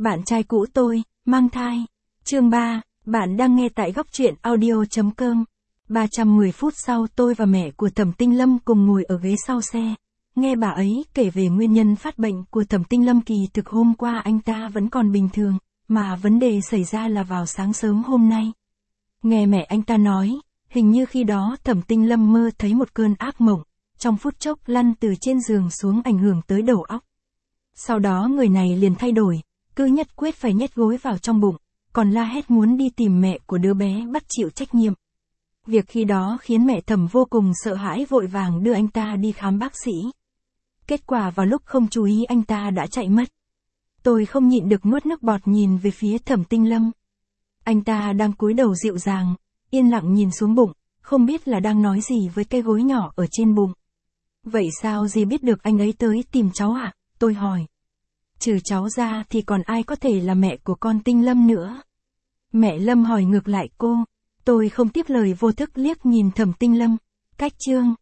Bạn trai cũ tôi, mang thai. Chương 3, bạn đang nghe tại góc truyện audio.com. 310 phút sau tôi và mẹ của Thẩm Tinh Lâm cùng ngồi ở ghế sau xe. Nghe bà ấy kể về nguyên nhân phát bệnh của Thẩm Tinh Lâm. Kỳ thực hôm qua anh ta vẫn còn bình thường, mà vấn đề xảy ra là vào sáng sớm hôm nay. Nghe mẹ anh ta nói, hình như khi đó Thẩm Tinh Lâm mơ thấy một cơn ác mộng, trong phút chốc lăn từ trên giường xuống ảnh hưởng tới đầu óc. Sau đó người này liền thay đổi, cứ nhất quyết phải nhét gối vào trong bụng, còn la hét muốn đi tìm mẹ của đứa bé bắt chịu trách nhiệm. Việc khi đó khiến mẹ Thẩm vô cùng sợ hãi, vội vàng đưa anh ta đi khám bác sĩ. Kết quả vào lúc không chú ý anh ta đã chạy mất. Tôi không nhịn được nuốt nước bọt nhìn về phía Thẩm Tinh Lâm. Anh ta đang cúi đầu dịu dàng, yên lặng nhìn xuống bụng, không biết là đang nói gì với cái gối nhỏ ở trên bụng. Vậy sao dì biết được anh ấy tới tìm cháu ạ? Tôi hỏi. Trừ cháu ra thì còn ai có thể là mẹ của con Tinh Lâm nữa? Mẹ Lâm hỏi ngược lại cô. Tôi không tiếp lời, vô thức liếc nhìn Thẩm Tinh Lâm. Cách chương